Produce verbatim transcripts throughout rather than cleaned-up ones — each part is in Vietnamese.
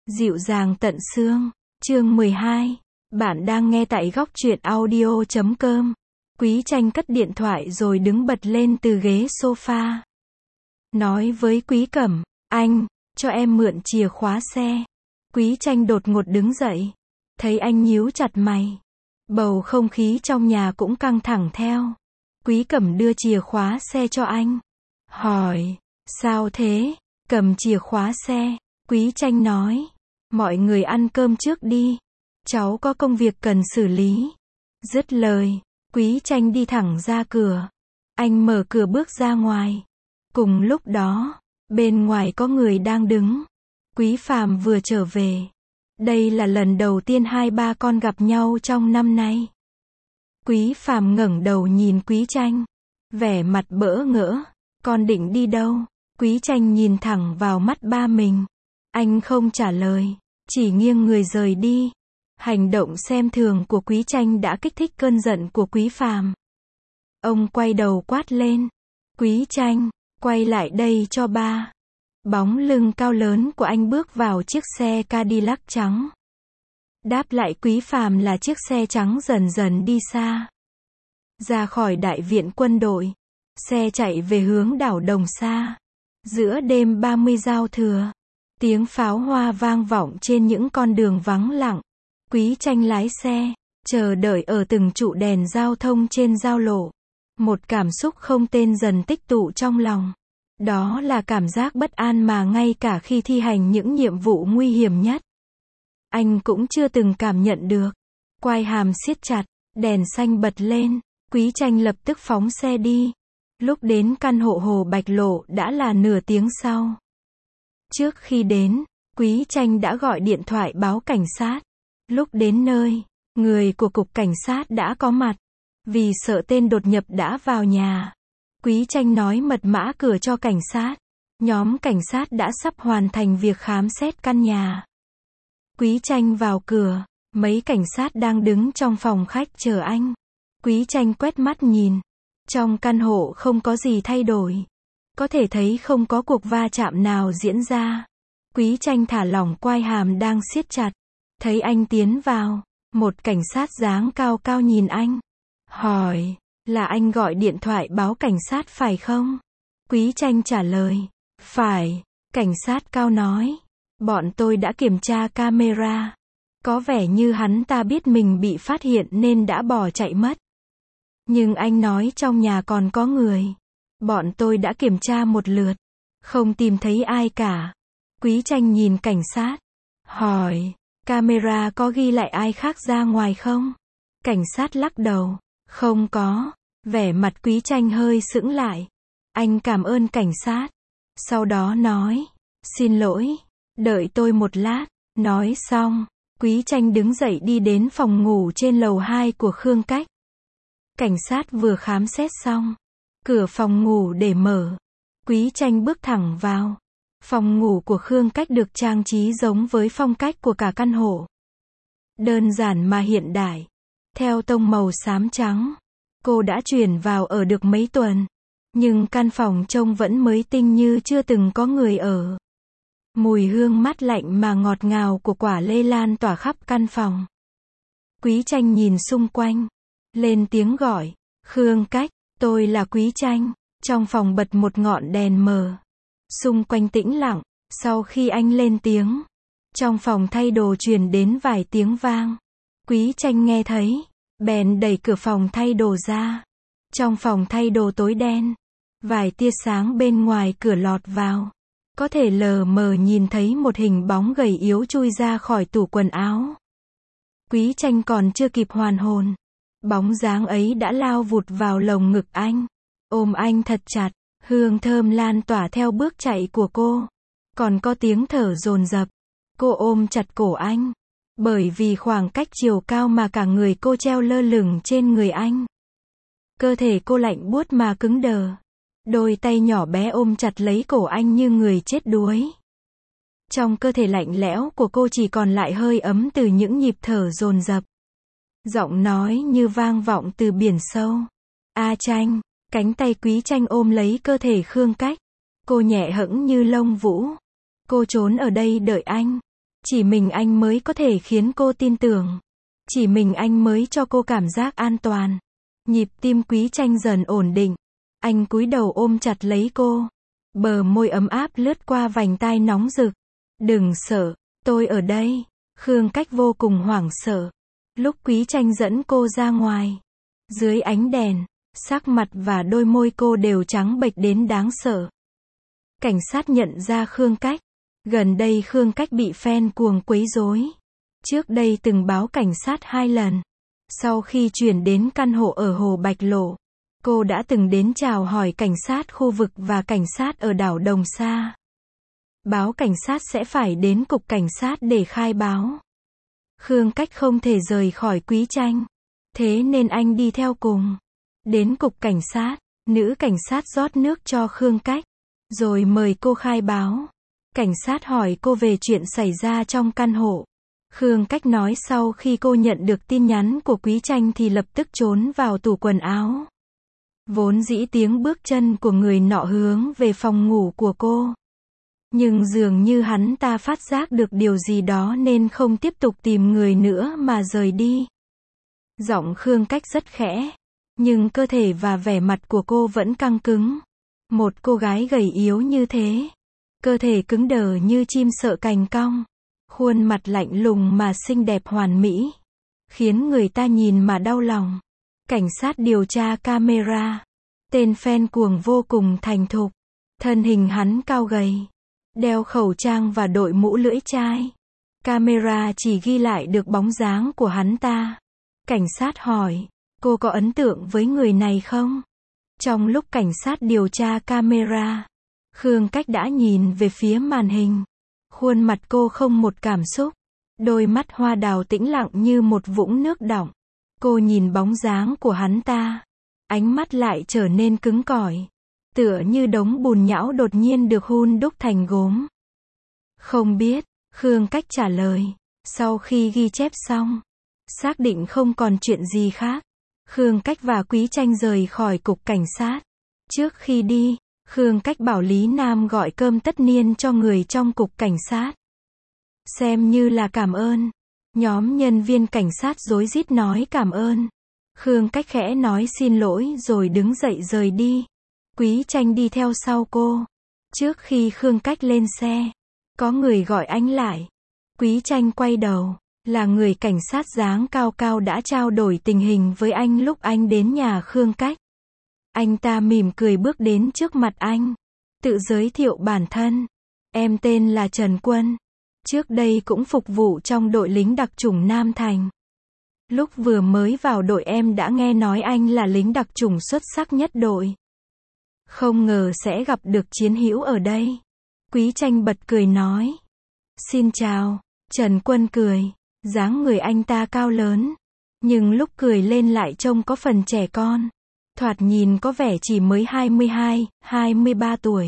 Dịu dàng tận xương, chương mười hai. Bạn đang nghe tại góc truyện audio chấm com. Quý Tranh cất điện thoại rồi đứng bật lên từ ghế sofa. Nói với Quý Cẩm, anh, cho em mượn chìa khóa xe. Quý Tranh đột ngột đứng dậy. Thấy anh nhíu chặt mày. Bầu không khí trong nhà cũng căng thẳng theo. Quý Cẩm đưa chìa khóa xe cho anh. Hỏi, sao thế? Cầm chìa khóa xe. Quý Tranh nói, mọi người ăn cơm trước đi. Cháu có công việc cần xử lý. Dứt lời, Quý Tranh đi thẳng ra cửa. Anh mở cửa bước ra ngoài. Cùng lúc đó, bên ngoài có người đang đứng. Quý Phàm vừa trở về. Đây là lần đầu tiên hai ba con gặp nhau trong năm nay. Quý Phàm ngẩng đầu nhìn Quý Tranh. Vẻ mặt bỡ ngỡ. Con định đi đâu? Quý Tranh nhìn thẳng vào mắt ba mình. Anh không trả lời, chỉ nghiêng người rời đi. Hành động xem thường của Quý Tranh đã kích thích cơn giận của Quý Phàm. Ông quay đầu quát lên. Quý Tranh, quay lại đây cho ba. Bóng lưng cao lớn của anh bước vào chiếc xe Cadillac trắng. Đáp lại Quý Phàm là chiếc xe trắng dần dần đi xa. Ra khỏi đại viện quân đội, xe chạy về hướng đảo Đồng Sa. Giữa đêm ba mươi giao thừa, tiếng pháo hoa vang vọng trên những con đường vắng lặng. Quý Tranh lái xe, chờ đợi ở từng trụ đèn giao thông trên giao lộ. Một cảm xúc không tên dần tích tụ trong lòng. Đó là cảm giác bất an mà ngay cả khi thi hành những nhiệm vụ nguy hiểm nhất, anh cũng chưa từng cảm nhận được. Quai hàm siết chặt, đèn xanh bật lên, Quý Tranh lập tức phóng xe đi. Lúc đến căn hộ Hồ Bạch Lộ đã là nửa tiếng sau. Trước khi đến, Quý Tranh đã gọi điện thoại báo cảnh sát. Lúc đến nơi, người của cục cảnh sát đã có mặt. Vì sợ tên đột nhập đã vào nhà, Quý Tranh nói mật mã cửa cho cảnh sát. Nhóm cảnh sát đã sắp hoàn thành việc khám xét căn nhà. Quý Tranh vào cửa, mấy cảnh sát đang đứng trong phòng khách chờ anh. Quý Tranh quét mắt nhìn. Trong căn hộ không có gì thay đổi. Có thể thấy không có cuộc va chạm nào diễn ra. Quý Tranh thả lỏng quai hàm đang siết chặt. Thấy anh tiến vào, một cảnh sát dáng cao cao nhìn anh. Hỏi, là anh gọi điện thoại báo cảnh sát phải không? Quý Tranh trả lời, phải. Cảnh sát cao nói, bọn tôi đã kiểm tra camera. Có vẻ như hắn ta biết mình bị phát hiện nên đã bỏ chạy mất. Nhưng anh nói trong nhà còn có người. Bọn tôi đã kiểm tra một lượt, không tìm thấy ai cả. Quý Tranh nhìn cảnh sát, hỏi, camera có ghi lại ai khác ra ngoài không? Cảnh sát lắc đầu, không có. Vẻ mặt Quý Tranh hơi sững lại. Anh cảm ơn cảnh sát. Sau đó nói, xin lỗi, đợi tôi một lát. Nói xong, Quý Tranh đứng dậy đi đến phòng ngủ trên lầu hai của Khương Cách. Cảnh sát vừa khám xét xong, cửa phòng ngủ để mở. Quý Tranh bước thẳng vào. Phòng ngủ của Khương Cách được trang trí giống với phong cách của cả căn hộ. Đơn giản mà hiện đại. Theo tông màu xám trắng. Cô đã chuyển vào ở được mấy tuần. Nhưng căn phòng trông vẫn mới tinh như chưa từng có người ở. Mùi hương mát lạnh mà ngọt ngào của quả lê lan tỏa khắp căn phòng. Quý Tranh nhìn xung quanh. Lên tiếng gọi, Khương Cách, tôi là Quý Tranh. Trong phòng bật một ngọn đèn mờ. Xung quanh tĩnh lặng. Sau khi anh lên tiếng, trong phòng thay đồ truyền đến vài tiếng vang. Quý Tranh nghe thấy, bèn đẩy cửa phòng thay đồ ra. Trong phòng thay đồ tối đen, vài tia sáng bên ngoài cửa lọt vào. Có thể lờ mờ nhìn thấy một hình bóng gầy yếu chui ra khỏi tủ quần áo. Quý Tranh còn chưa kịp hoàn hồn, bóng dáng ấy đã lao vụt vào lồng ngực anh, ôm anh thật chặt. Hương thơm lan tỏa theo bước chạy của cô. Còn có tiếng thở dồn dập. Cô ôm chặt cổ anh. Bởi vì khoảng cách chiều cao mà cả người cô treo lơ lửng trên người anh. Cơ thể cô lạnh buốt mà cứng đờ. Đôi tay nhỏ bé ôm chặt lấy cổ anh như người chết đuối. Trong cơ thể lạnh lẽo của cô chỉ còn lại hơi ấm từ những nhịp thở dồn dập. Giọng nói như vang vọng từ biển sâu. A Tranh. Cánh tay Quý Tranh ôm lấy cơ thể Khương Cách. Cô nhẹ hẫng như lông vũ. Cô trốn ở đây đợi anh. Chỉ mình anh mới có thể khiến cô tin tưởng. Chỉ mình anh mới cho cô cảm giác an toàn. Nhịp tim Quý Tranh dần ổn định. Anh cúi đầu ôm chặt lấy cô. Bờ môi ấm áp lướt qua vành tai nóng rực. Đừng sợ, tôi ở đây. Khương Cách vô cùng hoảng sợ. Lúc Quý Tranh dẫn cô ra ngoài, dưới ánh đèn, sắc mặt và đôi môi cô đều trắng bệch đến đáng sợ. Cảnh sát nhận ra Khương Cách. Gần đây Khương Cách bị fan cuồng quấy rối. Trước đây từng báo cảnh sát hai lần. Sau khi chuyển đến căn hộ ở Hồ Bạch Lộ, cô đã từng đến chào hỏi cảnh sát khu vực và cảnh sát ở đảo Đồng Sa. Báo cảnh sát sẽ phải đến cục cảnh sát để khai báo. Khương Cách không thể rời khỏi Quý Tranh. Thế nên anh đi theo cùng. Đến cục cảnh sát, nữ cảnh sát rót nước cho Khương Cách. Rồi mời cô khai báo. Cảnh sát hỏi cô về chuyện xảy ra trong căn hộ. Khương Cách nói sau khi cô nhận được tin nhắn của Quý Tranh thì lập tức trốn vào tủ quần áo. Vốn dĩ tiếng bước chân của người nọ hướng về phòng ngủ của cô. Nhưng dường như hắn ta phát giác được điều gì đó nên không tiếp tục tìm người nữa mà rời đi. Giọng Khương Cách rất khẽ. Nhưng cơ thể và vẻ mặt của cô vẫn căng cứng. Một cô gái gầy yếu như thế. Cơ thể cứng đờ như chim sợ cành cong. Khuôn mặt lạnh lùng mà xinh đẹp hoàn mỹ. Khiến người ta nhìn mà đau lòng. Cảnh sát điều tra camera. Tên fan cuồng vô cùng thành thục. Thân hình hắn cao gầy. Đeo khẩu trang và đội mũ lưỡi chai. Camera chỉ ghi lại được bóng dáng của hắn ta. Cảnh sát hỏi, cô có ấn tượng với người này không? Trong lúc cảnh sát điều tra camera, Khương Cách đã nhìn về phía màn hình. Khuôn mặt cô không một cảm xúc. Đôi mắt hoa đào tĩnh lặng như một vũng nước đọng. Cô nhìn bóng dáng của hắn ta. Ánh mắt lại trở nên cứng cỏi. Tựa như đống bùn nhão đột nhiên được hun đúc thành gốm. Không biết, Khương Cách trả lời. Sau khi ghi chép xong, xác định không còn chuyện gì khác, Khương Cách và Quý Tranh rời khỏi cục cảnh sát. Trước khi đi, Khương Cách bảo Lý Nam gọi cơm tất niên cho người trong cục cảnh sát. Xem như là cảm ơn. Nhóm nhân viên cảnh sát rối rít nói cảm ơn. Khương Cách khẽ nói xin lỗi rồi đứng dậy rời đi. Quý Tranh đi theo sau cô. Trước khi Khương Cách lên xe, có người gọi anh lại. Quý Tranh quay đầu, là người cảnh sát dáng cao cao đã trao đổi tình hình với anh lúc anh đến nhà Khương Cách. Anh ta mỉm cười bước đến trước mặt anh. Tự giới thiệu bản thân. Em tên là Trần Quân. Trước đây cũng phục vụ trong đội lính đặc chủng Nam Thành. Lúc vừa mới vào đội em đã nghe nói anh là lính đặc chủng xuất sắc nhất đội. Không ngờ sẽ gặp được chiến hữu ở đây. Quý Tranh bật cười nói. Xin chào. Trần Quân cười. Dáng người anh ta cao lớn. Nhưng lúc cười lên lại trông có phần trẻ con. Thoạt nhìn có vẻ chỉ mới hai mươi hai, hai mươi ba tuổi.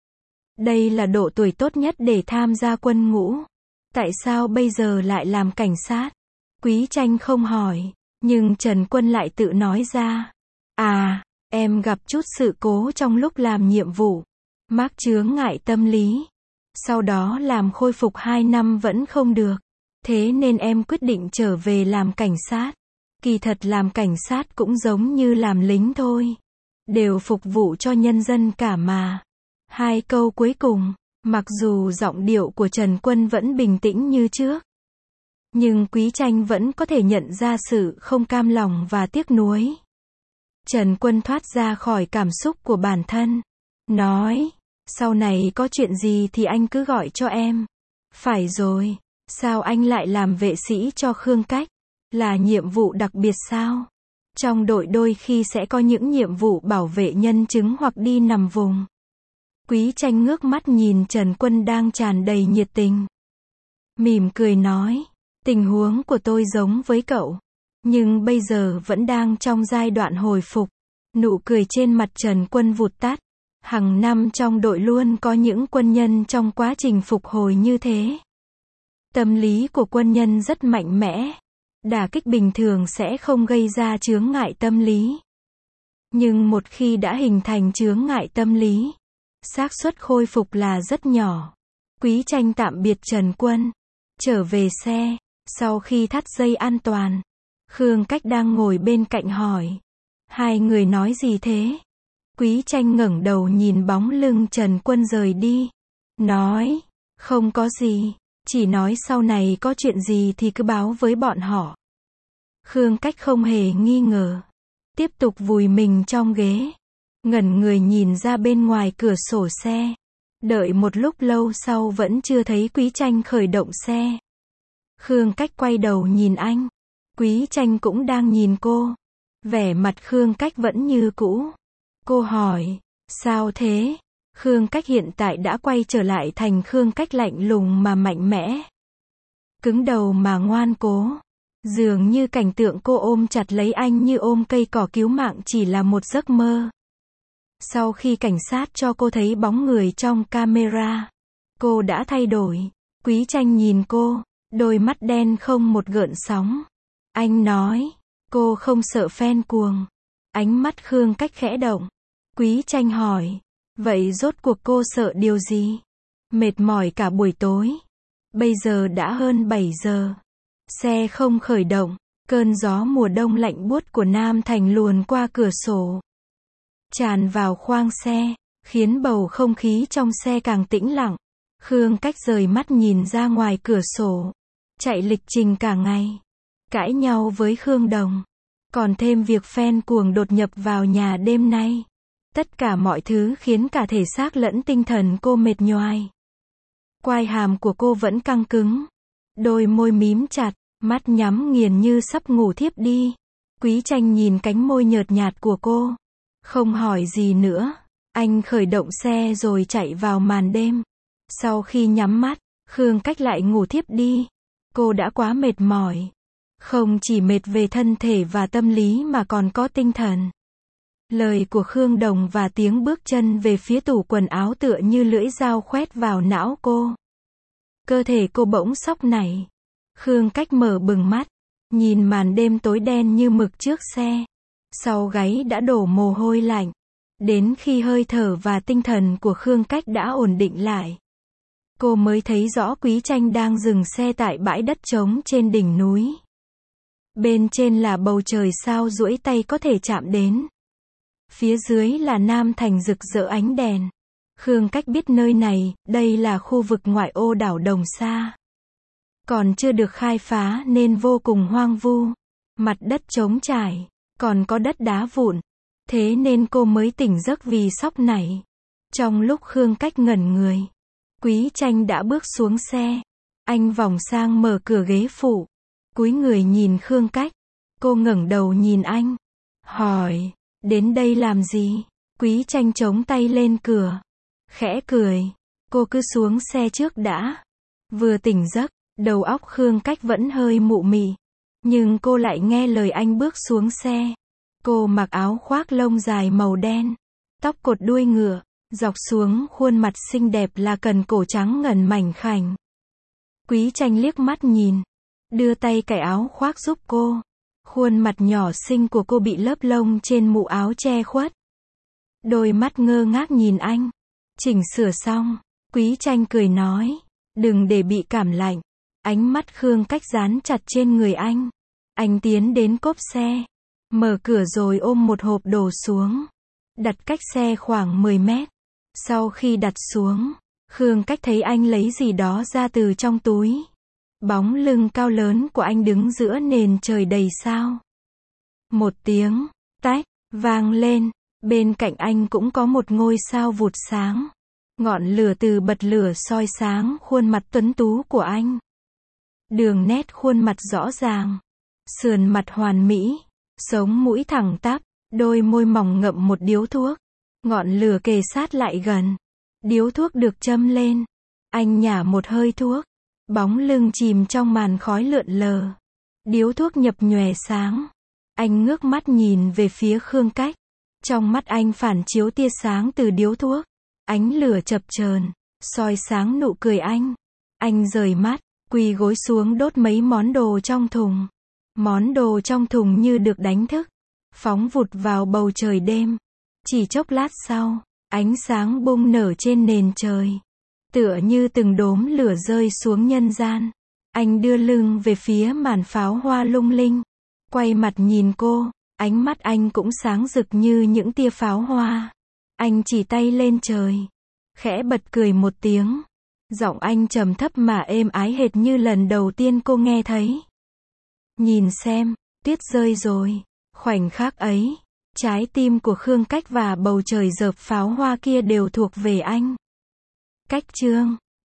Đây là độ tuổi tốt nhất để tham gia quân ngũ. Tại sao bây giờ lại làm cảnh sát? Quý Tranh không hỏi. Nhưng Trần Quân lại tự nói ra. À, em gặp chút sự cố trong lúc làm nhiệm vụ. Mắc chướng ngại tâm lý. Sau đó làm khôi phục hai năm vẫn không được. Thế nên em quyết định trở về làm cảnh sát. Kỳ thật làm cảnh sát cũng giống như làm lính thôi. Đều phục vụ cho nhân dân cả mà. Hai câu cuối cùng, mặc dù giọng điệu của Trần Quân vẫn bình tĩnh như trước. Nhưng Quý Tranh vẫn có thể nhận ra sự không cam lòng và tiếc nuối. Trần Quân thoát ra khỏi cảm xúc của bản thân. Nói, sau này có chuyện gì thì anh cứ gọi cho em. Phải rồi, sao anh lại làm vệ sĩ cho Khương Cách? Là nhiệm vụ đặc biệt sao? Trong đội đôi khi sẽ có những nhiệm vụ bảo vệ nhân chứng hoặc đi nằm vùng. Quý Tranh ngước mắt nhìn Trần Quân đang tràn đầy nhiệt tình. Mỉm cười nói, tình huống của tôi giống với cậu. Nhưng bây giờ vẫn đang trong giai đoạn hồi phục. Nụ cười trên mặt Trần Quân vụt tắt. Hằng năm trong đội luôn có những quân nhân trong quá trình phục hồi như thế. Tâm lý của quân nhân rất mạnh mẽ. Đả kích bình thường sẽ không gây ra chướng ngại tâm lý. Nhưng một khi đã hình thành chướng ngại tâm lý, xác suất khôi phục là rất nhỏ. Quý Tranh tạm biệt Trần Quân. Trở về xe, sau khi thắt dây an toàn, Khương Cách đang ngồi bên cạnh hỏi. Hai người nói gì thế? Quý Tranh ngẩng đầu nhìn bóng lưng Trần Quân rời đi. Nói, không có gì, chỉ nói sau này có chuyện gì thì cứ báo với bọn họ. Khương Cách không hề nghi ngờ. Tiếp tục vùi mình trong ghế. Ngẩn người nhìn ra bên ngoài cửa sổ xe. Đợi một lúc lâu sau vẫn chưa thấy Quý Tranh khởi động xe. Khương Cách quay đầu nhìn anh. Quý Tranh cũng đang nhìn cô. Vẻ mặt Khương Cách vẫn như cũ. Cô hỏi, sao thế? Khương Cách hiện tại đã quay trở lại thành Khương Cách lạnh lùng mà mạnh mẽ. Cứng đầu mà ngoan cố. Dường như cảnh tượng cô ôm chặt lấy anh như ôm cây cỏ cứu mạng chỉ là một giấc mơ. Sau khi cảnh sát cho cô thấy bóng người trong camera, cô đã thay đổi. Quý Tranh nhìn cô, đôi mắt đen không một gợn sóng. Anh nói, cô không sợ fan cuồng. Ánh mắt Khương Cách khẽ động. Quý Tranh hỏi, vậy rốt cuộc cô sợ điều gì? Mệt mỏi cả buổi tối. Bây giờ đã hơn bảy giờ. Xe không khởi động. Cơn gió mùa đông lạnh buốt của Nam Thành luồn qua cửa sổ, tràn vào khoang xe, khiến bầu không khí trong xe càng tĩnh lặng. Khương Cách rời mắt nhìn ra ngoài cửa sổ. Chạy lịch trình cả ngày. Cãi nhau với Khương Đồng. Còn thêm việc fan cuồng đột nhập vào nhà đêm nay. Tất cả mọi thứ khiến cả thể xác lẫn tinh thần cô mệt nhoài. Quai hàm của cô vẫn căng cứng. Đôi môi mím chặt, mắt nhắm nghiền như sắp ngủ thiếp đi. Quý Tranh nhìn cánh môi nhợt nhạt của cô. Không hỏi gì nữa. Anh khởi động xe rồi chạy vào màn đêm. Sau khi nhắm mắt, Khương Cách lại ngủ thiếp đi. Cô đã quá mệt mỏi. Không chỉ mệt về thân thể và tâm lý mà còn có tinh thần. Lời của Khương Đồng và tiếng bước chân về phía tủ quần áo tựa như lưỡi dao khoét vào não cô. Cơ thể cô bỗng sóc nảy. Khương Cách mở bừng mắt, nhìn màn đêm tối đen như mực trước xe. Sau gáy đã đổ mồ hôi lạnh. Đến khi hơi thở và tinh thần của Khương Cách đã ổn định lại, cô mới thấy rõ Quý Tranh đang dừng xe tại bãi đất trống trên đỉnh núi. Bên trên là bầu trời sao duỗi tay có thể chạm đến. Phía dưới là Nam Thành rực rỡ ánh đèn. Khương Cách biết nơi này, đây là khu vực ngoại ô đảo Đồng Sa. Còn chưa được khai phá nên vô cùng hoang vu. Mặt đất trống trải, còn có đất đá vụn. Thế nên cô mới tỉnh giấc vì sốc nảy. Trong lúc Khương Cách ngẩn người, Quý Tranh đã bước xuống xe. Anh vòng sang mở cửa ghế phụ. Cúi người nhìn Khương Cách. Cô ngẩng đầu nhìn anh. Hỏi, đến đây làm gì? Quý Tranh chống tay lên cửa. Khẽ cười. Cô cứ xuống xe trước đã. Vừa tỉnh giấc, đầu óc Khương Cách vẫn hơi mụ mị. Nhưng cô lại nghe lời anh bước xuống xe. Cô mặc áo khoác lông dài màu đen. Tóc cột đuôi ngựa. Dọc xuống khuôn mặt xinh đẹp là cần cổ trắng ngần mảnh khảnh. Quý Tranh liếc mắt nhìn. Đưa tay cài áo khoác giúp cô. Khuôn mặt nhỏ xinh của cô bị lớp lông trên mũ áo che khuất. Đôi mắt ngơ ngác nhìn anh. Chỉnh sửa xong, Quý Tranh cười nói, đừng để bị cảm lạnh. Ánh mắt Khương Cách dán chặt trên người anh. Anh tiến đến cốp xe, mở cửa rồi ôm một hộp đồ xuống. Đặt cách xe khoảng mười mét. Sau khi đặt xuống, Khương Cách thấy anh lấy gì đó ra từ trong túi. Bóng lưng cao lớn của anh đứng giữa nền trời đầy sao. Một tiếng tách vang lên, bên cạnh anh cũng có một ngôi sao vụt sáng. Ngọn lửa từ bật lửa soi sáng khuôn mặt tuấn tú của anh. Đường nét khuôn mặt rõ ràng, sườn mặt hoàn mỹ, sống mũi thẳng tắp, đôi môi mỏng ngậm một điếu thuốc. Ngọn lửa kề sát lại gần. Điếu thuốc được châm lên. Anh nhả một hơi thuốc. Bóng lưng chìm trong màn khói lượn lờ. Điếu thuốc nhập nhòe sáng. Anh ngước mắt nhìn về phía Khương Cách. Trong mắt anh phản chiếu tia sáng từ điếu thuốc. Ánh lửa chập chờn, soi sáng nụ cười anh. Anh rời mắt, quỳ gối xuống đốt mấy món đồ trong thùng. Món đồ trong thùng như được đánh thức, phóng vụt vào bầu trời đêm. Chỉ chốc lát sau, ánh sáng bung nở trên nền trời. Tựa như từng đốm lửa rơi xuống nhân gian. Anh đưa lưng về phía màn pháo hoa lung linh. Quay mặt nhìn cô, ánh mắt anh cũng sáng rực như những tia pháo hoa. Anh chỉ tay lên trời, khẽ bật cười một tiếng. Giọng anh trầm thấp mà êm ái hệt như lần đầu tiên cô nghe thấy. Nhìn xem, tuyết rơi rồi. Khoảnh khắc ấy, trái tim của Khương Cách và bầu trời dợp pháo hoa kia đều thuộc về anh. Cách chương